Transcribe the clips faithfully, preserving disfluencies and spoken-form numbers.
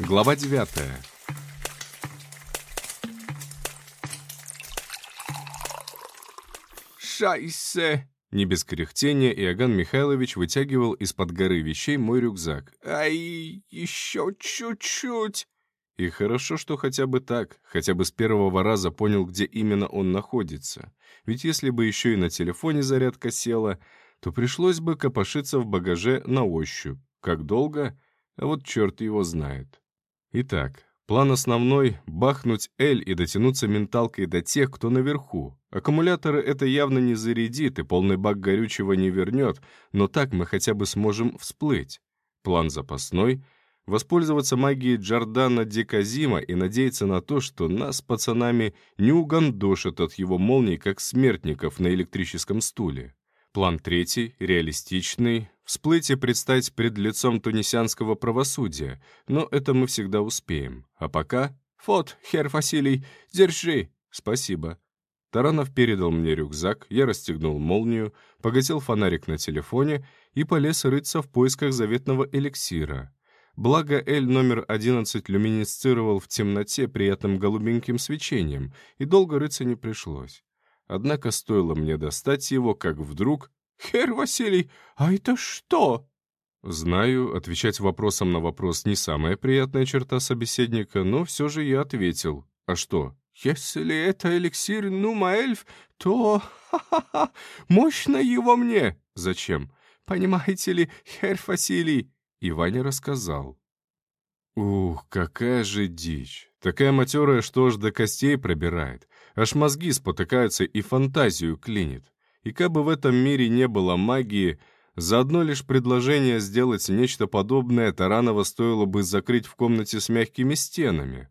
Глава девятая. «Шайсе!» Не без кряхтения Иоганн Михайлович вытягивал из-под горы вещей мой рюкзак. «Ай, еще чуть-чуть!» И хорошо, что хотя бы так, хотя бы с первого раза понял, где именно он находится. Ведь если бы еще и на телефоне зарядка села, то пришлось бы копошиться в багаже на ощупь. Как долго? А вот черт его знает. Итак, план основной — бахнуть Эль и дотянуться менталкой до тех, кто наверху. Аккумуляторы это явно не зарядит и полный бак горючего не вернет, но так мы хотя бы сможем всплыть. План запасной — воспользоваться магией Джордана де Казима и надеяться на то, что нас, пацанами, не угандошат от его молний, как смертников на электрическом стуле. План третий, реалистичный — всплыть и предстать пред лицом тунисянского правосудия, но это мы всегда успеем. А пока... «Вот, хер Василий, держи!» «Спасибо». Таранов передал мне рюкзак, я расстегнул молнию, погасил фонарик на телефоне и полез рыться в поисках заветного эликсира. Благо, Эль номер одиннадцать люминесцировал в темноте приятным голубеньким свечением, и долго рыться не пришлось. Однако стоило мне достать его, как вдруг... «Хер Василий, а это что?» Знаю, отвечать вопросом на вопрос не самая приятная черта собеседника, но все же я ответил. А что? «Если это эликсир Нума-Эльф, то... ха-ха-ха, мощно его мне!» «Зачем?» «Понимаете ли, хер Василий?» И Ваня рассказал. Ух, какая же дичь. Такая матерая, что аж до костей пробирает. Аж мозги спотыкаются и фантазию клинит. И кабы в этом мире не было магии, за одно лишь предложение сделать нечто подобное Таранова стоило бы закрыть в комнате с мягкими стенами.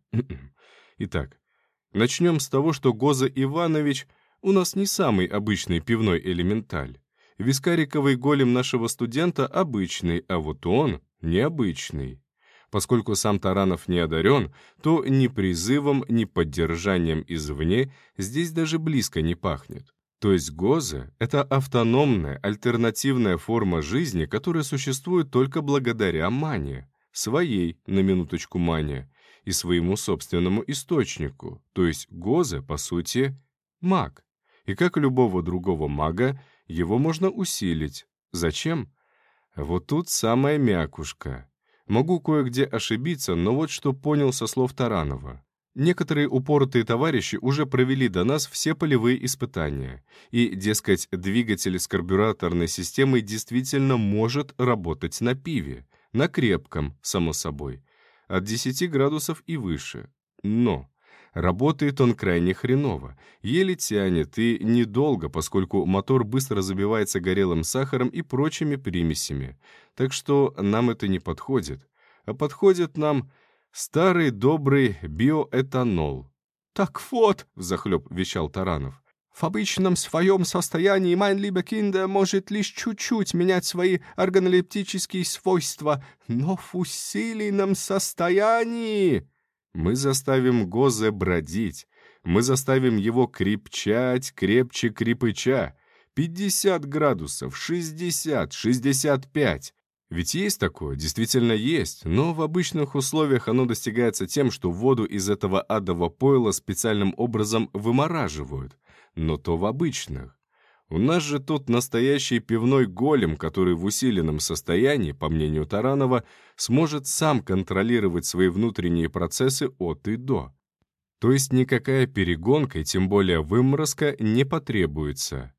Итак, начнем с того, что Гоза Иванович у нас не самый обычный пивной элементаль. Вискариковый голем нашего студента обычный, а вот он необычный. Поскольку сам Таранов не одарен, то ни призывом, ни поддержанием извне здесь даже близко не пахнет. То есть Гоза — это автономная, альтернативная форма жизни, которая существует только благодаря мане, своей, на минуточку, мане, и своему собственному источнику. То есть Гоза, по сути, маг. И как любого другого мага, его можно усилить. Зачем? Вот тут самая мякушка. Могу кое-где ошибиться, но вот что понял со слов Таранова. Некоторые упоротые товарищи уже провели до нас все полевые испытания, и, дескать, двигатель с карбюраторной системой действительно может работать на пиве, на крепком, само собой, от десяти градусов и выше. Но работает он крайне хреново, еле тянет и недолго, поскольку мотор быстро забивается горелым сахаром и прочими примесями, так что нам это не подходит, а подходит нам старый добрый биоэтанол. «Так вот», — взахлеб вещал Таранов, «в обычном своем состоянии mein lieber Kinder может лишь чуть-чуть менять свои органолептические свойства, но в усиленном состоянии...» Мы заставим Гозе бродить, мы заставим его крепчать, крепче крепыча. пятьдесят градусов, шестьдесят, шестьдесят пять. Ведь есть такое, действительно есть, но в обычных условиях оно достигается тем, что воду из этого адового пойла специальным образом вымораживают. Но то в обычных. У нас же тут настоящий пивной голем, который в усиленном состоянии, по мнению Таранова, сможет сам контролировать свои внутренние процессы от и до. То есть никакая перегонка, и тем более выморозка, не потребуется.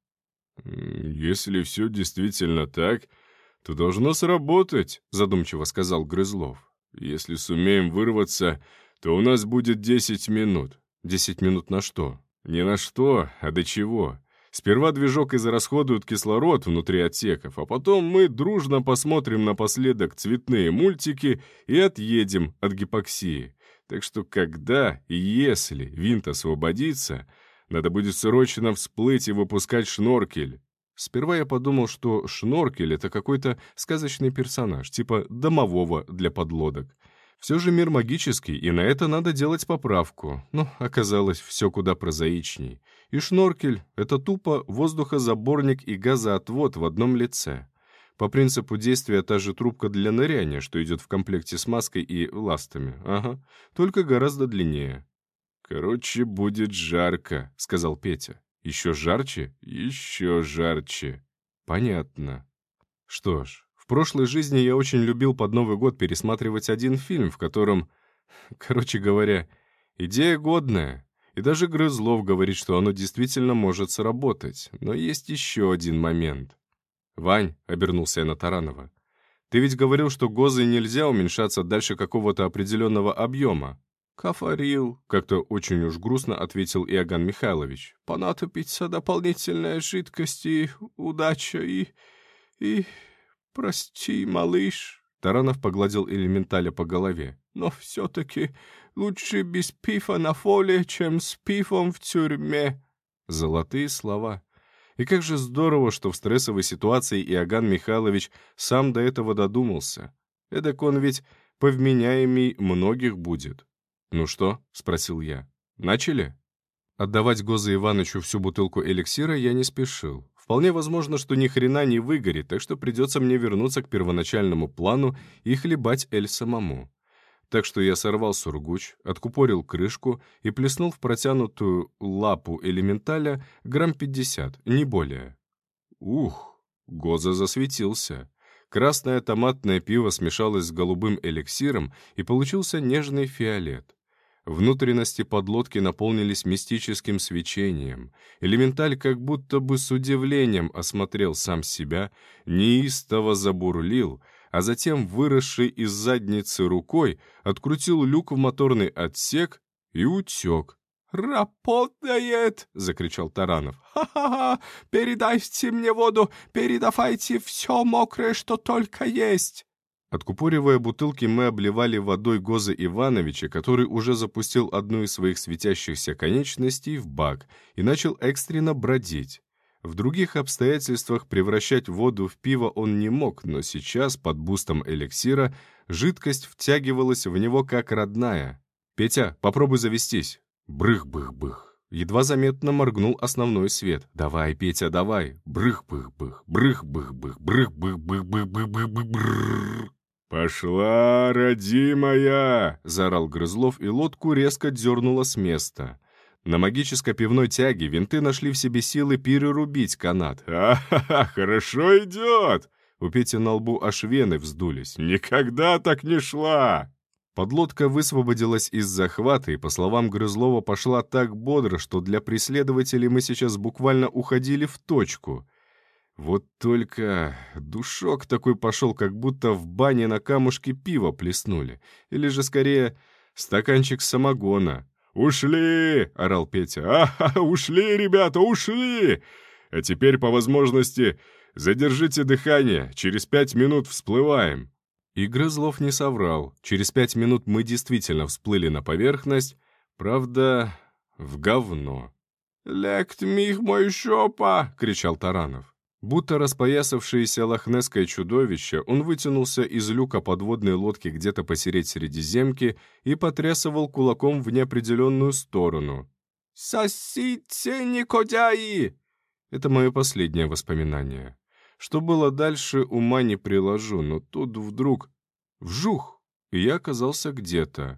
«Если все действительно так, то должно сработать», — задумчиво сказал Грызлов. «Если сумеем вырваться, то у нас будет десять минут». «Десять минут на что?» «Не на что, а до чего. Сперва движок израсходует кислород внутри отсеков, а потом мы дружно посмотрим напоследок цветные мультики и отъедем от гипоксии. Так что когда и если винт освободится, надо будет срочно всплыть и выпускать шноркель». Сперва я подумал, что шноркель — это какой-то сказочный персонаж, типа домового для подлодок. Все же мир магический, и на это надо делать поправку. Но оказалось все куда прозаичней. И шноркель — это тупо воздухозаборник и газоотвод в одном лице. По принципу действия та же трубка для ныряния, что идет в комплекте с маской и ластами. Ага, только гораздо длиннее. «Короче, будет жарко», — сказал Петя. «Еще жарче? Еще жарче». «Понятно». Что ж, в прошлой жизни я очень любил под Новый год пересматривать один фильм, в котором, короче говоря, идея годная. И даже Грызлов говорит, что оно действительно может сработать. Но есть еще один момент. «Вань», — обернулся я на Таранова, — «ты ведь говорил, что гозой нельзя уменьшаться дальше какого-то определенного объема». «Кафарил», — как-то очень уж грустно ответил Иоганн Михайлович. «Понадобится дополнительная жидкость и удача, и... и... прости, малыш». Таранов погладил элементаля по голове. «Но все-таки лучше без пифа на фоле, чем с пифом в тюрьме». Золотые слова. И как же здорово, что в стрессовой ситуации Иоганн Михайлович сам до этого додумался. Эдак он ведь повменяемей многих будет. «Ну что?» — спросил я. «Начали?» Отдавать Гозе Иванычу всю бутылку эликсира я не спешил. Вполне возможно, что ни хрена не выгорит, так что придется мне вернуться к первоначальному плану и хлебать эль самому. Так что я сорвал сургуч, откупорил крышку и плеснул в протянутую лапу элементаля грамм пятьдесят, не более. Ух, Гоза засветился. Красное томатное пиво смешалось с голубым эликсиром, и получился нежный фиолет. Внутренности подлодки наполнились мистическим свечением. Элементаль как будто бы с удивлением осмотрел сам себя, неистово забурлил, а затем, выросший из задницы рукой, открутил люк в моторный отсек и утек. «Работает!» — закричал Таранов. «Ха-ха-ха! Передайте мне воду! Передавайте все мокрое, что только есть!» Откупоривая бутылки, мы обливали водой Гоза Ивановича, который уже запустил одну из своих светящихся конечностей в бак и начал экстренно бродить. В других обстоятельствах превращать воду в пиво он не мог, но сейчас, под бустом эликсира, жидкость втягивалась в него как родная. «Петя, попробуй завестись!» Брых-бых-бых. Едва заметно моргнул основной свет. «Давай, Петя, давай!» Брых-бых-бых, брых-бых-бых, брых-бых-бых-бых-бых-бых. «Пошла, родимая!» — заорал Грызлов, и лодку резко дернуло с места. На магической пивной тяге винты нашли в себе силы перерубить канат. «А-ха-ха, хорошо идет!» У Пети на лбу аж вены вздулись. «Никогда так не шла!» Подлодка высвободилась из захвата и, по словам Грызлова, пошла так бодро, что для преследователей мы сейчас буквально уходили в точку. Вот только душок такой пошел, как будто в бане на камушке пива плеснули. Или же, скорее, стаканчик самогона. «Ушли!» — орал Петя. «А-ха, ушли, ребята, ушли! А теперь, по возможности, задержите дыхание, через пять минут всплываем». И Грызлов не соврал. Через пять минут мы действительно всплыли на поверхность, правда, в говно. «Лект мих мой шопа!» — кричал Таранов. Будто распоясавшееся лохнесское чудовище, он вытянулся из люка подводной лодки где-то посередь Средиземки и потрясывал кулаком в неопределенную сторону. «Сосите, никодяи!» Это мое последнее воспоминание. Что было дальше, ума не приложу, но тут вдруг вжух, и я оказался где-то.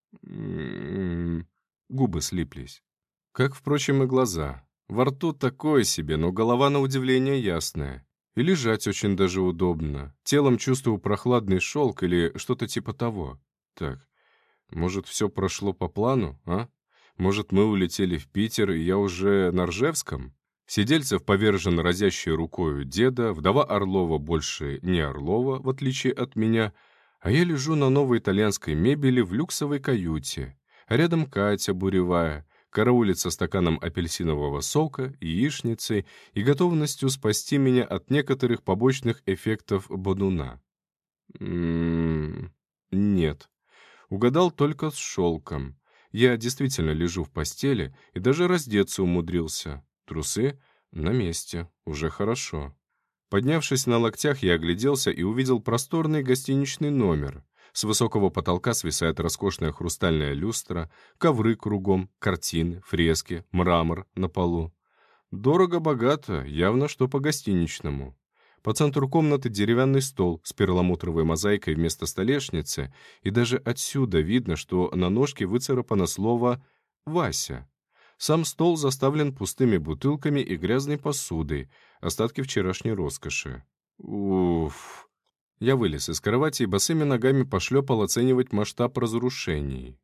М-м-м, губы слиплись. Как, впрочем, и глаза. Во рту такое себе, но голова на удивление ясная. И лежать очень даже удобно. Телом чувствую прохладный шелк или что-то типа того. Так, может, все прошло по плану, а? Может, мы улетели в Питер, и я уже на Ржевском? Сидельцев повержен разящей рукою деда, вдова Орлова больше не Орлова, в отличие от меня, а я лежу на новой итальянской мебели в люксовой каюте. А рядом Катя буревая, караулит со стаканом апельсинового сока, яичницей и готовностью спасти меня от некоторых побочных эффектов бодуна. М-м-м, нет. Угадал только с шелком. Я действительно лежу в постели и даже раздеться умудрился. Трусы на месте, уже хорошо. Поднявшись на локтях, я огляделся и увидел просторный гостиничный номер. С высокого потолка свисает роскошная хрустальная люстра, ковры кругом, картины, фрески, мрамор на полу. Дорого-богато, явно что по-гостиничному. По центру комнаты деревянный стол с перламутровой мозаикой вместо столешницы, и даже отсюда видно, что на ножке выцарапано слово «Вася». Сам стол заставлен пустыми бутылками и грязной посудой, остатки вчерашней роскоши. Уф. Я вылез из кровати и босыми ногами пошлепал оценивать масштаб разрушений.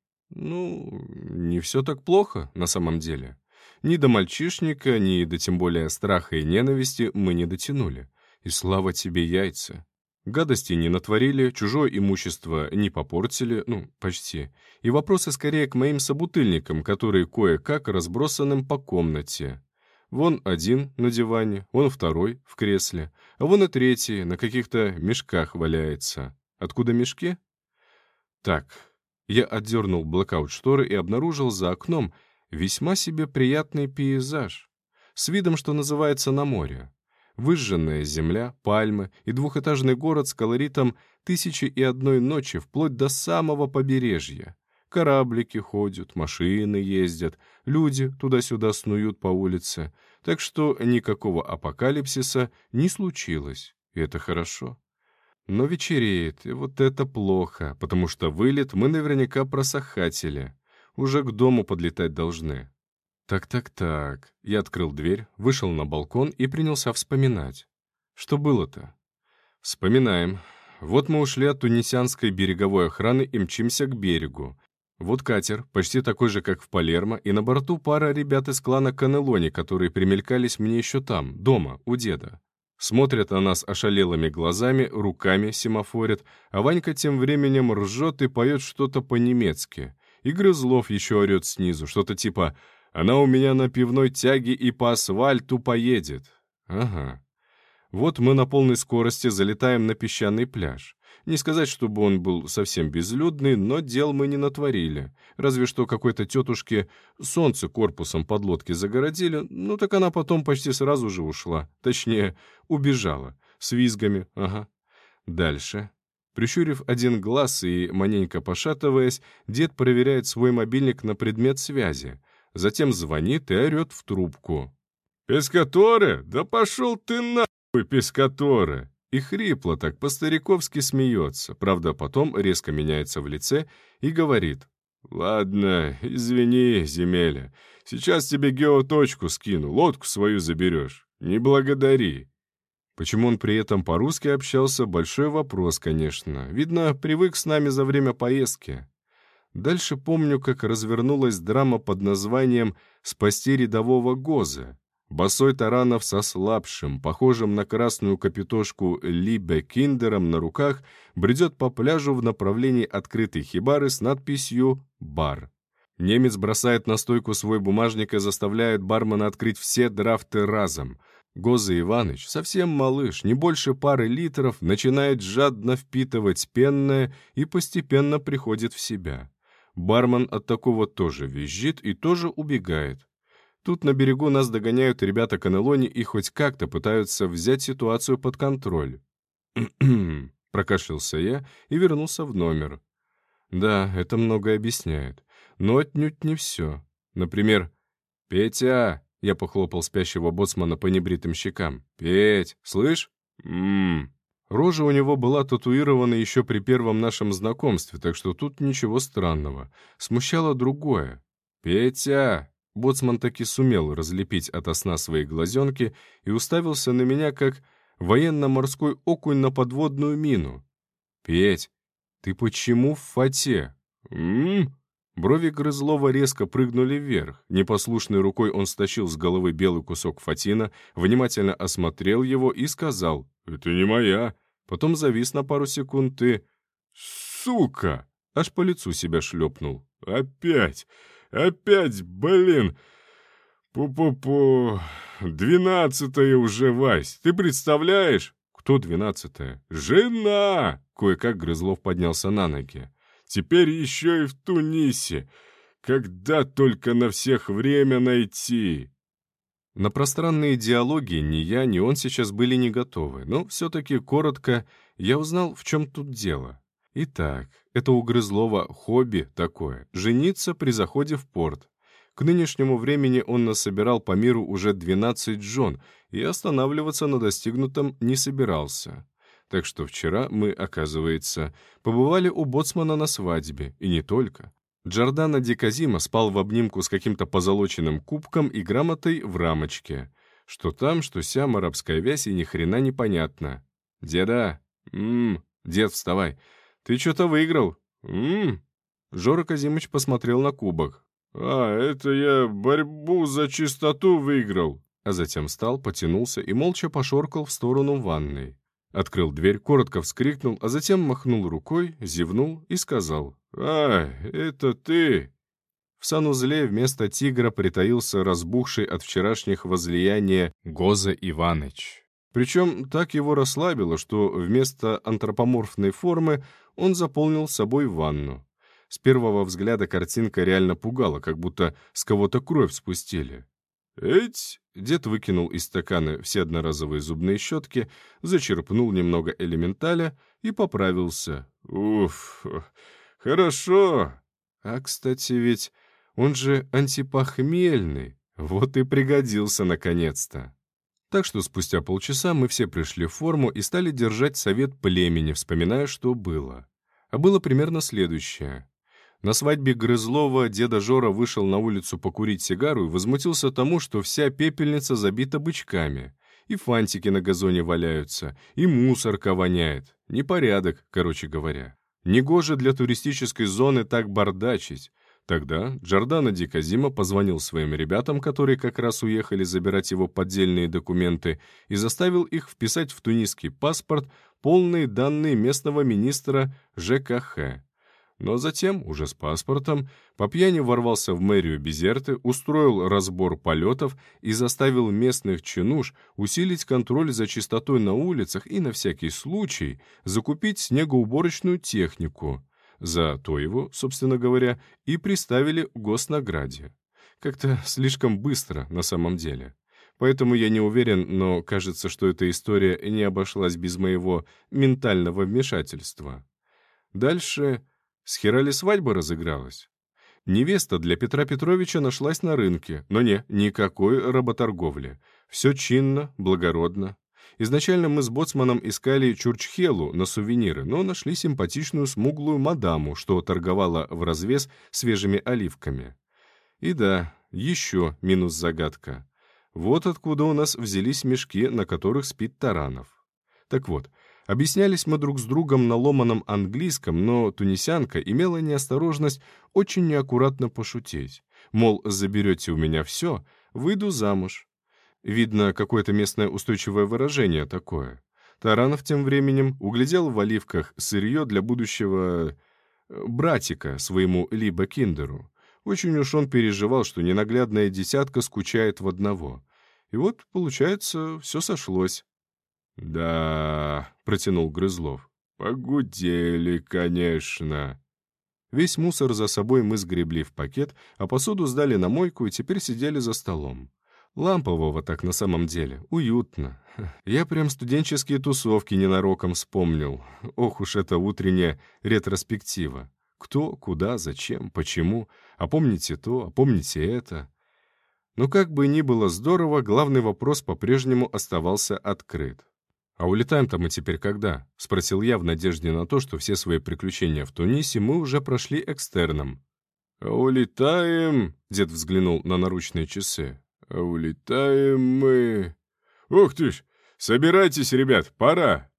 Ну, не все так плохо на самом деле. Ни до мальчишника, ни до тем более страха и ненависти мы не дотянули. И слава тебе, яйца. Гадости не натворили, чужое имущество не попортили, ну, почти. И вопросы скорее к моим собутыльникам, которые кое-как разбросанным по комнате. Вон один на диване, вон второй в кресле, а вон и третий на каких-то мешках валяется. Откуда мешки? Так, я отдернул блэкаут-шторы и обнаружил за окном весьма себе приятный пейзаж. С видом, что называется, на море. Выжженная земля, пальмы и двухэтажный город с колоритом «Тысячи и одной ночи» вплоть до самого побережья. Кораблики ходят, машины ездят, люди туда-сюда снуют по улице. Так что никакого апокалипсиса не случилось, и это хорошо. Но вечереет, и вот это плохо, потому что вылет мы наверняка просохатели. Уже к дому подлетать должны. Так-так-так. Я открыл дверь, вышел на балкон и принялся вспоминать. Что было-то? Вспоминаем. Вот мы ушли от тунисианской береговой охраны и мчимся к берегу. Вот катер, почти такой же, как в Палермо, и на борту пара ребят из клана Канелони, которые примелькались мне еще там, дома, у деда. Смотрят на нас ошалелыми глазами, руками семафорят, а Ванька тем временем ржет и поет что-то по-немецки. И Грызлов еще орет снизу, что-то типа «Она у меня на пивной тяге и по асфальту поедет». Ага. Вот мы на полной скорости залетаем на песчаный пляж. Не сказать, чтобы он был совсем безлюдный, но дел мы не натворили. Разве что какой-то тетушке солнце корпусом подлодки загородили, ну так она потом почти сразу же ушла. Точнее, убежала. С визгами, ага. Дальше. Прищурив один глаз и маненько пошатываясь, дед проверяет свой мобильник на предмет связи. Затем звонит и орет в трубку. «Пескаторе? Да пошел ты нахуй, Пескаторе!» И хрипло так по-стариковски смеется, правда, потом резко меняется в лице и говорит: «Ладно, извини, земеля, сейчас тебе геоточку скину, лодку свою заберешь. Не благодари». Почему он при этом по-русски общался, большой вопрос, конечно. Видно, привык с нами за время поездки. Дальше помню, как развернулась драма под названием «Спасти рядового Гоза». Босой Таранов со слабшим, похожим на красную капитошку Либе Киндером на руках, бредет по пляжу в направлении открытой хибары с надписью «Бар». Немец бросает на стойку свой бумажник и заставляет бармена открыть все драфты разом. Гоза Иваныч, совсем малыш, не больше пары литров, начинает жадно впитывать пенное и постепенно приходит в себя. Бармен от такого тоже визжит и тоже убегает. Тут на берегу нас догоняют ребята Канелони и хоть как-то пытаются взять ситуацию под контроль. «Кхм-кхм», прокашлялся я и вернулся в номер. Да, это многое объясняет, но отнюдь не все. Например, «Петя!» — я похлопал спящего боцмана по небритым щекам. «Петь, слышь?» «Ммм». Рожа у него была татуирована еще при первом нашем знакомстве, так что тут ничего странного. Смущало другое. «Петя!» Боцман таки сумел разлепить ото сна свои глазенки и уставился на меня, как военно-морской окунь на подводную мину. «Петь, ты почему в фате?» «М-м-м?» Брови Грызлова резко прыгнули вверх. Непослушной рукой он стащил с головы белый кусок фатина, внимательно осмотрел его и сказал: «Это не моя». Потом завис на пару секунд и... «Сука!» Аж по лицу себя шлепнул. «Опять! Опять, блин! Пу-пу-пу! Двенадцатая уже, Вась! Ты представляешь?» «Кто двенадцатая?» «Жена!» Кое-как Грызлов поднялся на ноги. «Теперь еще и в Тунисе! Когда только на всех время найти!» На пространные диалоги ни я, ни он сейчас были не готовы, но все-таки коротко я узнал, в чем тут дело. Итак, это у Грызлова хобби такое — жениться при заходе в порт. К нынешнему времени он насобирал по миру уже двенадцать жен и останавливаться на достигнутом не собирался. Так что вчера мы, оказывается, побывали у боцмана на свадьбе, и не только. Джордано ди Казимо спал в обнимку с каким-то позолоченным кубком и грамотой в рамочке. Что там, что сям, арабская вязь, и ни хрена непонятно. «Деда! Ммм, дед, вставай! Ты что-то выиграл! Ммм!» Жора Казимыч посмотрел на кубок. «А, это я борьбу за чистоту выиграл!» А затем встал, потянулся и молча пошоркал в сторону ванной. Открыл дверь, коротко вскрикнул, а затем махнул рукой, зевнул и сказал: «А, это ты!» В санузле вместо тигра притаился разбухший от вчерашних возлияний Гоза Иваныч. Причем так его расслабило, что вместо антропоморфной формы он заполнил собой ванну. С первого взгляда картинка реально пугала, как будто с кого-то кровь спустили. «Эть!» — дед выкинул из стакана все одноразовые зубные щетки, зачерпнул немного элементаля и поправился. «Уф, хорошо! А, кстати, ведь он же антипохмельный, вот и пригодился наконец-то». Так что спустя полчаса мы все пришли в форму и стали держать совет племени, вспоминая, что было. А было примерно следующее. На свадьбе Грызлова деда Жора вышел на улицу покурить сигару и возмутился тому, что вся пепельница забита бычками. И фантики на газоне валяются, и мусорка воняет. Непорядок, короче говоря. Негоже для туристической зоны так бардачить. Тогда Джордано ди Казимо позвонил своим ребятам, которые как раз уехали забирать его поддельные документы, и заставил их вписать в тунисский паспорт полные данные местного министра ЖКХ. Но затем, уже с паспортом, по пьяни ворвался в мэрию Безерты, устроил разбор полетов и заставил местных чинуш усилить контроль за чистотой на улицах и, на всякий случай, закупить снегоуборочную технику. За то его, собственно говоря, и приставили к госнаграде. Как-то слишком быстро на самом деле. Поэтому я не уверен, но кажется, что эта история не обошлась без моего ментального вмешательства. Дальше... С хера ли свадьба разыгралась? Невеста для Петра Петровича нашлась на рынке, но не, никакой работорговли. Все чинно, благородно. Изначально мы с боцманом искали чурчхелу на сувениры, но нашли симпатичную смуглую мадаму, что торговала вразвес свежими оливками. И да, еще минус-загадка. Вот откуда у нас взялись мешки, на которых спит Таранов. Так вот, объяснялись мы друг с другом на ломаном английском, но тунисянка имела неосторожность очень неаккуратно пошутить. Мол, заберете у меня все, выйду замуж. Видно, какое-то местное устойчивое выражение такое. Таранов тем временем углядел в оливках сырье для будущего братика своему Либо Киндеру. Очень уж он переживал, что ненаглядная десятка скучает в одного. И вот, получается, все сошлось. «Да», — протянул Грызлов, — «погудели, конечно». Весь мусор за собой мы сгребли в пакет, а посуду сдали на мойку и теперь сидели за столом. Лампового так на самом деле, уютно. Я прям студенческие тусовки ненароком вспомнил. Ох уж эта утренняя ретроспектива. Кто, куда, зачем, почему, а помните то, а помните это. Но как бы ни было здорово, главный вопрос по-прежнему оставался открыт. «А улетаем-то мы теперь когда?» — спросил я в надежде на то, что все свои приключения в Тунисе мы уже прошли экстерном. «А улетаем...» — дед взглянул на наручные часы. «А улетаем мы...» «Ух ты ж! Собирайтесь, ребят, пора!»